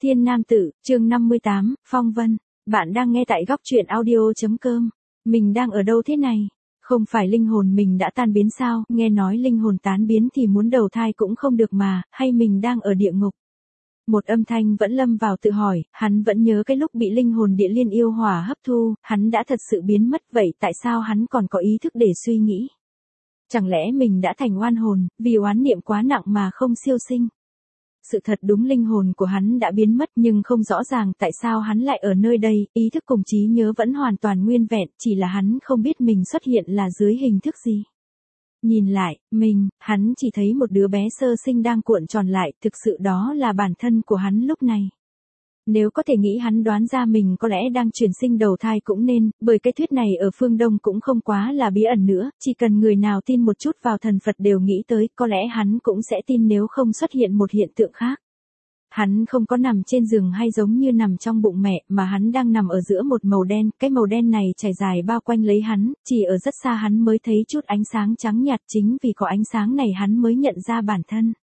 Thiên Nam Tử, chương 58, Phong Vân. Bạn đang nghe tại góc truyện audio.com. Mình đang ở đâu thế này? Không phải linh hồn mình đã tan biến sao? Nghe nói linh hồn tán biến thì muốn đầu thai cũng không được mà, hay mình đang ở địa ngục? Một âm thanh vẫn lâm vào tự hỏi, hắn vẫn nhớ cái lúc bị linh hồn địa liên yêu hỏa hấp thu, hắn đã thật sự biến mất, vậy tại sao hắn còn có ý thức để suy nghĩ? Chẳng lẽ mình đã thành oan hồn, vì oán niệm quá nặng mà không siêu sinh? Sự thật đúng linh hồn của hắn đã biến mất nhưng không rõ ràng tại sao hắn lại ở nơi đây, ý thức cùng trí nhớ vẫn hoàn toàn nguyên vẹn, chỉ là hắn không biết mình xuất hiện là dưới hình thức gì. Nhìn lại, hắn chỉ thấy một đứa bé sơ sinh đang cuộn tròn lại, thực sự đó là bản thân của hắn lúc này. Nếu có thể nghĩ hắn đoán ra mình có lẽ đang chuyển sinh đầu thai cũng nên, bởi cái thuyết này ở phương Đông cũng không quá là bí ẩn nữa, chỉ cần người nào tin một chút vào thần Phật đều nghĩ tới, có lẽ hắn cũng sẽ tin nếu không xuất hiện một hiện tượng khác. Hắn không có nằm trên giường hay giống như nằm trong bụng mẹ, mà hắn đang nằm ở giữa một màu đen, cái màu đen này trải dài bao quanh lấy hắn, chỉ ở rất xa hắn mới thấy chút ánh sáng trắng nhạt, chính vì có ánh sáng này hắn mới nhận ra bản thân.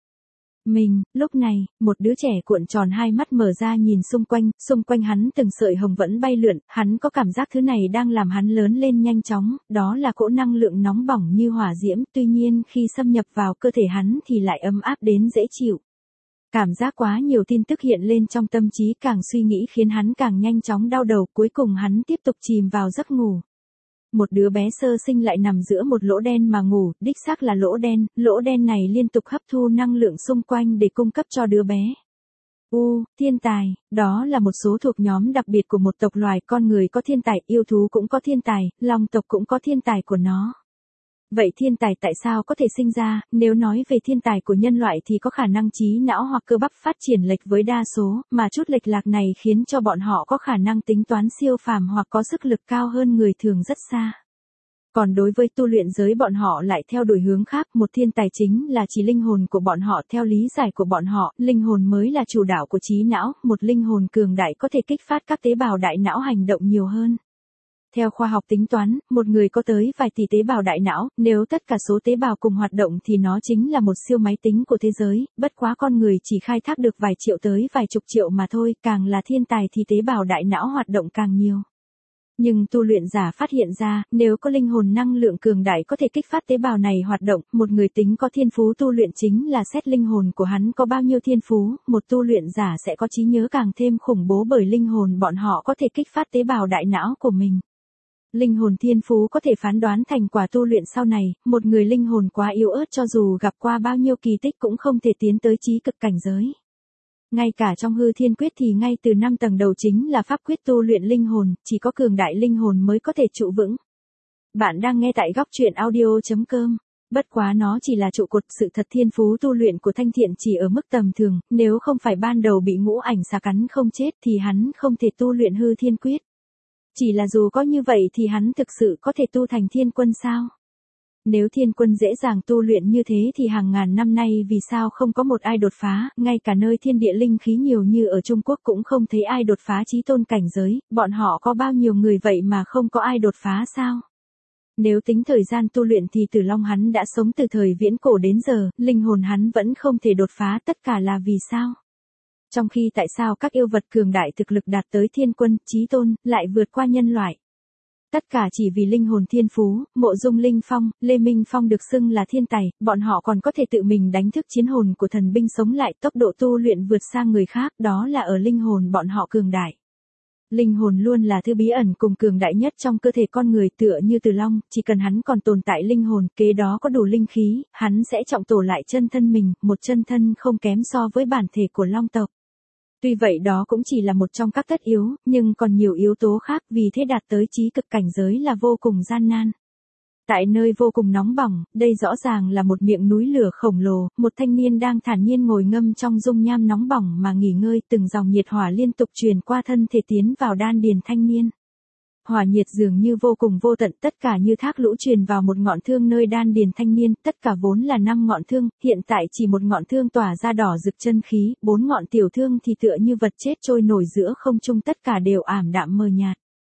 Lúc này, một đứa trẻ cuộn tròn hai mắt mở ra nhìn xung quanh hắn từng sợi hồng vẫn bay lượn, hắn có cảm giác thứ này đang làm hắn lớn lên nhanh chóng, đó là cỗ năng lượng nóng bỏng như hỏa diễm, tuy nhiên khi xâm nhập vào cơ thể hắn thì lại ấm áp đến dễ chịu. Cảm giác quá nhiều tin tức hiện lên trong tâm trí, càng suy nghĩ khiến hắn càng nhanh chóng đau đầu, cuối cùng hắn tiếp tục chìm vào giấc ngủ. Một đứa bé sơ sinh lại nằm giữa một lỗ đen mà ngủ, đích xác là lỗ đen này liên tục hấp thu năng lượng xung quanh để cung cấp cho đứa bé. Thiên tài, đó là một số thuộc nhóm đặc biệt của một tộc loài, con người có thiên tài, yêu thú cũng có thiên tài, long tộc cũng có thiên tài của nó. Vậy thiên tài tại sao có thể sinh ra? Nếu nói về thiên tài của nhân loại thì có khả năng trí não hoặc cơ bắp phát triển lệch với đa số, mà chút lệch lạc này khiến cho bọn họ có khả năng tính toán siêu phàm hoặc có sức lực cao hơn người thường rất xa. Còn đối với tu luyện giới bọn họ lại theo đuổi hướng khác, một thiên tài chính là chỉ linh hồn của bọn họ, theo lý giải của bọn họ, linh hồn mới là chủ đạo của trí não, một linh hồn cường đại có thể kích phát các tế bào đại não hành động nhiều hơn. Theo khoa học tính toán, một người có tới vài tỷ tế bào đại não, nếu tất cả số tế bào cùng hoạt động thì nó chính là một siêu máy tính của thế giới, bất quá con người chỉ khai thác được vài triệu tới vài chục triệu mà thôi, càng là thiên tài thì tế bào đại não hoạt động càng nhiều. Nhưng tu luyện giả phát hiện ra, nếu có linh hồn năng lượng cường đại có thể kích phát tế bào này hoạt động, một người tính có thiên phú tu luyện chính là xét linh hồn của hắn có bao nhiêu thiên phú, một tu luyện giả sẽ có trí nhớ càng thêm khủng bố bởi linh hồn bọn họ có thể kích phát tế bào đại não của mình. Linh hồn thiên phú có thể phán đoán thành quả tu luyện sau này, một người linh hồn quá yếu ớt cho dù gặp qua bao nhiêu kỳ tích cũng không thể tiến tới chí cực cảnh giới. Ngay cả trong hư thiên quyết thì ngay từ 5 tầng đầu chính là pháp quyết tu luyện linh hồn, chỉ có cường đại linh hồn mới có thể trụ vững. Bạn đang nghe tại góc truyện audio.com. Bất quá nó chỉ là trụ cột, sự thật thiên phú tu luyện của Thanh Thiện chỉ ở mức tầm thường, nếu không phải ban đầu bị ngũ ảnh xà cắn không chết thì hắn không thể tu luyện hư thiên quyết. Chỉ là dù có như vậy thì hắn thực sự có thể tu thành thiên quân sao? Nếu thiên quân dễ dàng tu luyện như thế thì hàng ngàn năm nay vì sao không có một ai đột phá, ngay cả nơi thiên địa linh khí nhiều như ở Trung Quốc cũng không thấy ai đột phá chí tôn cảnh giới, bọn họ có bao nhiêu người vậy mà không có ai đột phá sao? Nếu tính thời gian tu luyện thì Tử Long hắn đã sống từ thời viễn cổ đến giờ, linh hồn hắn vẫn không thể đột phá, tất cả là vì sao? Trong khi tại sao các yêu vật cường đại thực lực đạt tới thiên quân, chí tôn, lại vượt qua nhân loại? Tất cả chỉ vì linh hồn thiên phú. Mộ Dung Linh Phong, Lê Minh Phong được xưng là thiên tài, bọn họ còn có thể tự mình đánh thức chiến hồn của thần binh sống lại, tốc độ tu luyện vượt xa người khác, đó là ở linh hồn bọn họ cường đại. Linh hồn luôn là thứ bí ẩn cùng cường đại nhất trong cơ thể con người, tựa như Tử Long, chỉ cần hắn còn tồn tại linh hồn, kế đó có đủ linh khí, hắn sẽ trọng tổ lại chân thân mình, một chân thân không kém so với bản thể của Long tộc. Tuy vậy đó cũng chỉ là một trong các tất yếu, nhưng còn nhiều yếu tố khác, vì thế đạt tới chí cực cảnh giới là vô cùng gian nan. Tại nơi vô cùng nóng bỏng, đây rõ ràng là một miệng núi lửa khổng lồ, một thanh niên đang thản nhiên ngồi ngâm trong dung nham nóng bỏng mà nghỉ ngơi, từng dòng nhiệt hỏa liên tục truyền qua thân thể tiến vào đan điền thanh niên. Hỏa nhiệt dường như vô cùng vô tận, tất cả như thác lũ truyền vào một ngọn thương nơi đan điền thanh niên, tất cả vốn là 5 ngọn thương, hiện tại chỉ một ngọn thương tỏa ra đỏ rực chân khí, 4 ngọn tiểu thương thì tựa như vật chết trôi nổi giữa không trung, tất cả đều ảm đạm mờ nhạt.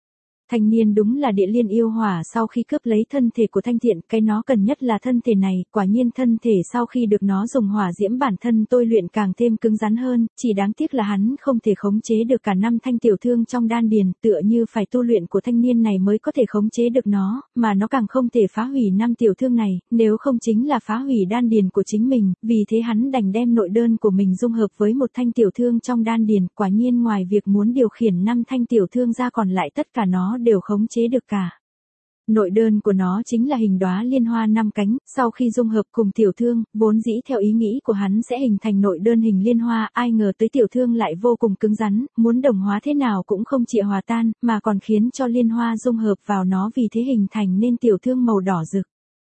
Thanh niên đúng là địa liên yêu hỏa sau khi cướp lấy thân thể của Thanh Thiện, cái nó cần nhất là thân thể này, quả nhiên thân thể sau khi được nó dùng hỏa diễm bản thân tôi luyện càng thêm cứng rắn hơn, chỉ đáng tiếc là hắn không thể khống chế được cả 5 thanh tiểu thương trong đan điền, tựa như phải tu luyện của thanh niên này mới có thể khống chế được nó, mà nó càng không thể phá hủy 5 tiểu thương này, nếu không chính là phá hủy đan điền của chính mình, vì thế hắn đành đem nội đơn của mình dung hợp với một thanh tiểu thương trong đan điền, quả nhiên ngoài việc muốn điều khiển 5 thanh tiểu thương ra còn lại tất cả nó đều khống chế được cả. Nội đơn của nó chính là hình đóa liên hoa 5 cánh, sau khi dung hợp cùng tiểu thương, vốn dĩ theo ý nghĩ của hắn sẽ hình thành nội đơn hình liên hoa, ai ngờ tới tiểu thương lại vô cùng cứng rắn, muốn đồng hóa thế nào cũng không chịu hòa tan, mà còn khiến cho liên hoa dung hợp vào nó vì thế hình thành nên tiểu thương màu đỏ rực.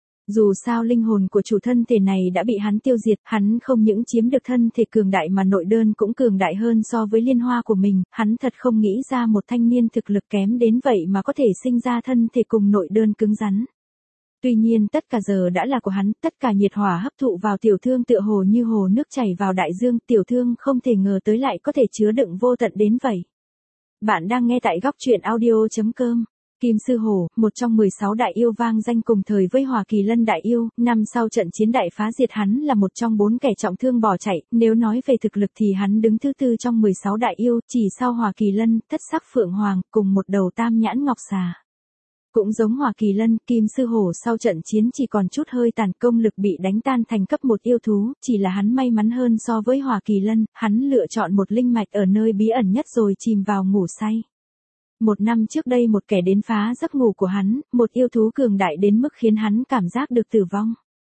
Dù sao linh hồn của chủ thân thể này đã bị hắn tiêu diệt, hắn không những chiếm được thân thể cường đại mà nội đơn cũng cường đại hơn so với liên hoa của mình, hắn thật không nghĩ ra một thanh niên thực lực kém đến vậy mà có thể sinh ra thân thể cùng nội đơn cứng rắn. Tuy nhiên tất cả giờ đã là của hắn, tất cả nhiệt hỏa hấp thụ vào tiểu thương tựa hồ như hồ nước chảy vào đại dương, tiểu thương không thể ngờ tới lại có thể chứa đựng vô tận đến vậy. Bạn đang nghe tại góc truyện audio.com. Kim Sư Hổ, một trong 16 đại yêu vang danh cùng thời với Hỏa Kỳ Lân đại yêu, năm sau trận chiến đại phá diệt hắn là một trong 4 kẻ trọng thương bỏ chạy, nếu nói về thực lực thì hắn đứng thứ tư trong 16 đại yêu, chỉ sau Hỏa Kỳ Lân, Thất Sắc Phượng Hoàng, cùng một đầu Tam Nhãn Ngọc Xà. Cũng giống Hỏa Kỳ Lân, Kim Sư Hổ sau trận chiến chỉ còn chút hơi tàn, công lực bị đánh tan thành cấp 1 yêu thú, chỉ là hắn may mắn hơn so với Hỏa Kỳ Lân, hắn lựa chọn một linh mạch ở nơi bí ẩn nhất rồi chìm vào ngủ say. 1 năm trước đây một kẻ đến phá giấc ngủ của hắn, một yêu thú cường đại đến mức khiến hắn cảm giác được tử vong.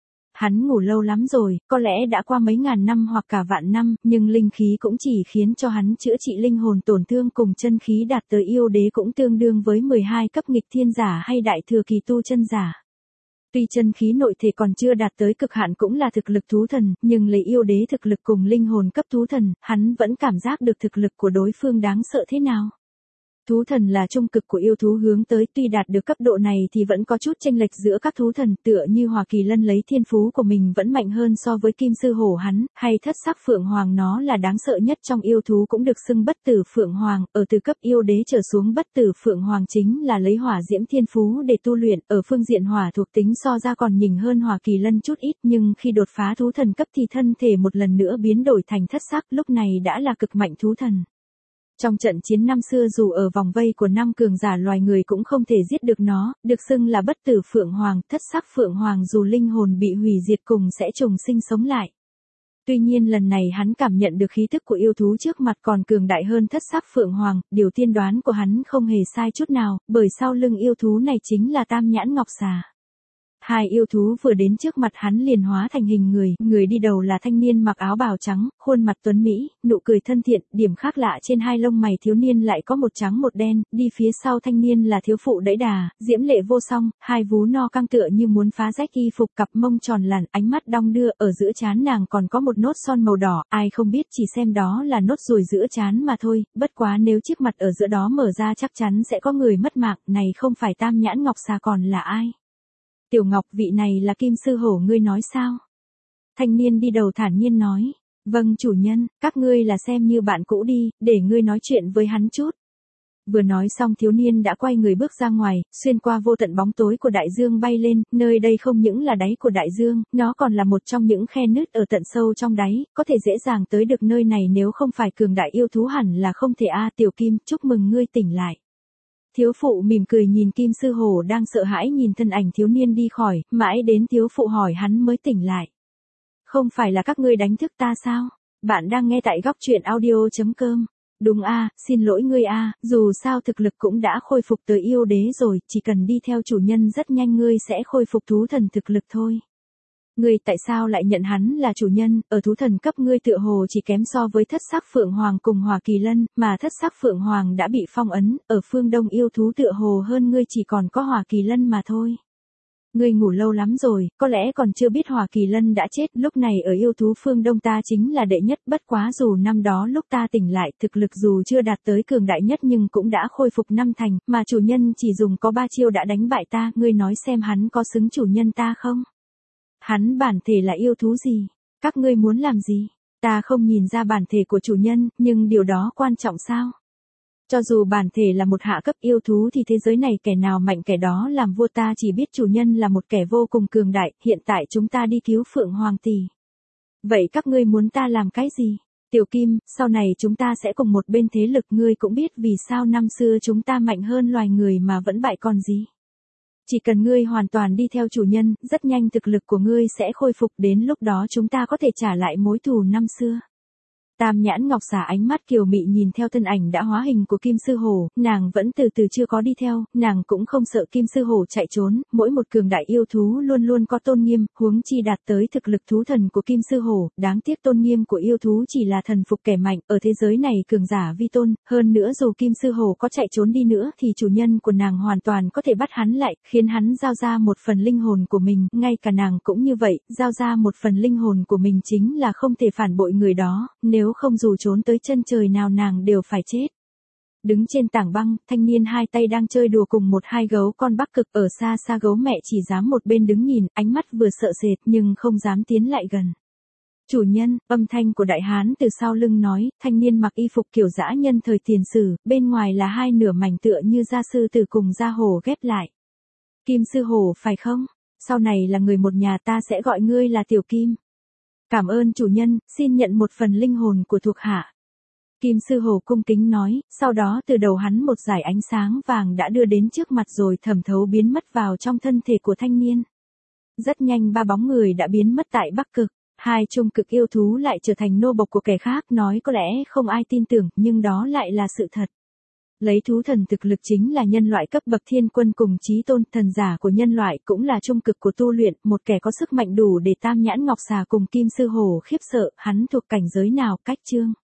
Hắn ngủ lâu lắm rồi, có lẽ đã qua mấy ngàn năm hoặc cả vạn năm, nhưng linh khí cũng chỉ khiến cho hắn chữa trị linh hồn tổn thương cùng chân khí đạt tới yêu đế cũng tương đương với 12 cấp nghịch thiên giả hay đại thừa kỳ tu chân giả. Tuy chân khí nội thể còn chưa đạt tới cực hạn cũng là thực lực thú thần, nhưng lấy yêu đế thực lực cùng linh hồn cấp thú thần, hắn vẫn cảm giác được thực lực của đối phương đáng sợ thế nào. Thú thần là trung cực của yêu thú hướng tới, tuy đạt được cấp độ này thì vẫn có chút chênh lệch giữa các thú thần, tựa như Hỏa Kỳ Lân lấy thiên phú của mình vẫn mạnh hơn so với Kim Sư Hổ hắn, hay Thất Sắc Phượng Hoàng nó là đáng sợ nhất trong yêu thú cũng được xưng bất tử Phượng Hoàng, ở từ cấp yêu đế trở xuống bất tử Phượng Hoàng chính là lấy hỏa diễm thiên phú để tu luyện, ở phương diện hỏa thuộc tính so ra còn nhỉnh hơn Hỏa Kỳ Lân chút ít, nhưng khi đột phá thú thần cấp thì thân thể một lần nữa biến đổi thành thất sắc, lúc này đã là cực mạnh thú thần. Trong trận chiến năm xưa dù ở vòng vây của 5 cường giả loài người cũng không thể giết được nó, được xưng là bất tử Phượng Hoàng, Thất Sắc Phượng Hoàng dù linh hồn bị hủy diệt cùng sẽ trùng sinh sống lại. Tuy nhiên lần này hắn cảm nhận được khí tức của yêu thú trước mặt còn cường đại hơn Thất Sắc Phượng Hoàng, điều tiên đoán của hắn không hề sai chút nào, bởi sau lưng yêu thú này chính là Tam Nhãn Ngọc Xà. Hai yêu thú vừa đến trước mặt hắn liền hóa thành hình người đi đầu là thanh niên mặc áo bào trắng, khuôn mặt tuấn mỹ, nụ cười thân thiện, điểm khác lạ trên hai lông mày thiếu niên lại có một trắng một đen, đi phía sau thanh niên là thiếu phụ đẫy đà, diễm lệ vô song, hai vú no căng tựa như muốn phá rách y phục, cặp mông tròn lẳn, ánh mắt đong đưa, ở giữa trán nàng còn có một nốt son màu đỏ, ai không biết chỉ xem đó là nốt ruồi giữa trán mà thôi, bất quá nếu chiếc mặt ở giữa đó mở ra chắc chắn sẽ có người mất mạng, này không phải Tam Nhãn Ngọc Xà còn là ai? Tiểu Ngọc, vị này là Kim Sư Hổ ngươi nói sao? Thanh niên đi đầu thản nhiên nói. Vâng chủ nhân, các ngươi là xem như bạn cũ đi, để ngươi nói chuyện với hắn chút. Vừa nói xong thiếu niên đã quay người bước ra ngoài, xuyên qua vô tận bóng tối của đại dương bay lên, nơi đây không những là đáy của đại dương, nó còn là một trong những khe nứt ở tận sâu trong đáy, có thể dễ dàng tới được nơi này nếu không phải cường đại yêu thú hẳn là không thể Tiểu Kim, chúc mừng ngươi tỉnh lại. Thiếu phụ mỉm cười nhìn Kim Sư Hổ đang sợ hãi nhìn thân ảnh thiếu niên đi khỏi, mãi đến thiếu phụ hỏi hắn mới tỉnh lại. Không phải là các ngươi đánh thức ta sao? Bạn đang nghe tại góc truyện audio.com. Đúng xin lỗi ngươi dù sao thực lực cũng đã khôi phục tới yêu đế rồi, chỉ cần đi theo chủ nhân rất nhanh ngươi sẽ khôi phục thú thần thực lực thôi. Ngươi tại sao lại nhận hắn là chủ nhân, ở thú thần cấp ngươi tựa hồ chỉ kém so với Thất Sắc Phượng Hoàng cùng Hỏa Kỳ Lân, mà Thất Sắc Phượng Hoàng đã bị phong ấn, ở phương Đông yêu thú tựa hồ hơn ngươi chỉ còn có Hỏa Kỳ Lân mà thôi. Ngươi ngủ lâu lắm rồi, có lẽ còn chưa biết Hỏa Kỳ Lân đã chết, lúc này ở yêu thú phương Đông ta chính là đệ nhất, bất quá dù năm đó lúc ta tỉnh lại, thực lực dù chưa đạt tới cường đại nhất nhưng cũng đã khôi phục 5 thành, mà chủ nhân chỉ dùng có 3 chiêu đã đánh bại ta, ngươi nói xem hắn có xứng chủ nhân ta không? Hắn bản thể là yêu thú gì? Các ngươi muốn làm gì? Ta không nhìn ra bản thể của chủ nhân, nhưng điều đó quan trọng sao? Cho dù bản thể là một hạ cấp yêu thú thì thế giới này kẻ nào mạnh kẻ đó làm vua, ta chỉ biết chủ nhân là một kẻ vô cùng cường đại, hiện tại chúng ta đi cứu Phượng Hoàng tỷ. Vậy các ngươi muốn ta làm cái gì? Tiểu Kim, sau này chúng ta sẽ cùng một bên thế lực, ngươi cũng biết vì sao năm xưa chúng ta mạnh hơn loài người mà vẫn bại còn gì. Chỉ cần ngươi hoàn toàn đi theo chủ nhân, rất nhanh thực lực của ngươi sẽ khôi phục, đến lúc đó chúng ta có thể trả lại mối thù năm xưa. Tam nhãn ngọc xà ánh mắt kiều mị nhìn theo thân ảnh đã hóa hình của Kim Sư Hổ, nàng vẫn từ từ chưa có đi theo, nàng cũng không sợ Kim Sư Hổ chạy trốn, mỗi một cường đại yêu thú luôn luôn có tôn nghiêm, huống chi đạt tới thực lực thú thần của Kim Sư Hổ, đáng tiếc tôn nghiêm của yêu thú chỉ là thần phục kẻ mạnh, ở thế giới này cường giả vi tôn, hơn nữa dù Kim Sư Hổ có chạy trốn đi nữa thì chủ nhân của nàng hoàn toàn có thể bắt hắn lại, khiến hắn giao ra một phần linh hồn của mình, ngay cả nàng cũng như vậy, giao ra một phần linh hồn của mình chính là không thể phản bội người đó, nếu không dù trốn tới chân trời nào nàng đều phải chết. Đứng trên tảng băng, thanh niên hai tay đang chơi đùa cùng một hai gấu con Bắc Cực, ở xa xa gấu mẹ chỉ dám một bên đứng nhìn, ánh mắt vừa sợ sệt nhưng không dám tiến lại gần. Chủ nhân, âm thanh của đại hán từ sau lưng nói, thanh niên mặc y phục kiểu dã nhân thời tiền sử, bên ngoài là hai nửa mảnh tựa như da sư tử cùng da hổ ghép lại. Kim Sư Hổ phải không? Sau này là người một nhà, ta sẽ gọi ngươi là Tiểu Kim. Cảm ơn chủ nhân, xin nhận một phần linh hồn của thuộc hạ. Kim Sư Hổ cung kính nói, sau đó từ đầu hắn một dải ánh sáng vàng đã đưa đến trước mặt rồi thẩm thấu biến mất vào trong thân thể của thanh niên. Rất nhanh ba bóng người đã biến mất tại Bắc Cực, hai trung cực yêu thú lại trở thành nô bộc của kẻ khác, nói có lẽ không ai tin tưởng, nhưng đó lại là sự thật. Lấy thú thần thực lực chính là nhân loại cấp bậc thiên quân cùng chí tôn, thần giả của nhân loại cũng là trung cực của tu luyện, một kẻ có sức mạnh đủ để Tam Nhãn Ngọc Xà cùng Kim Sư Hổ khiếp sợ, hắn thuộc cảnh giới nào? Cách chương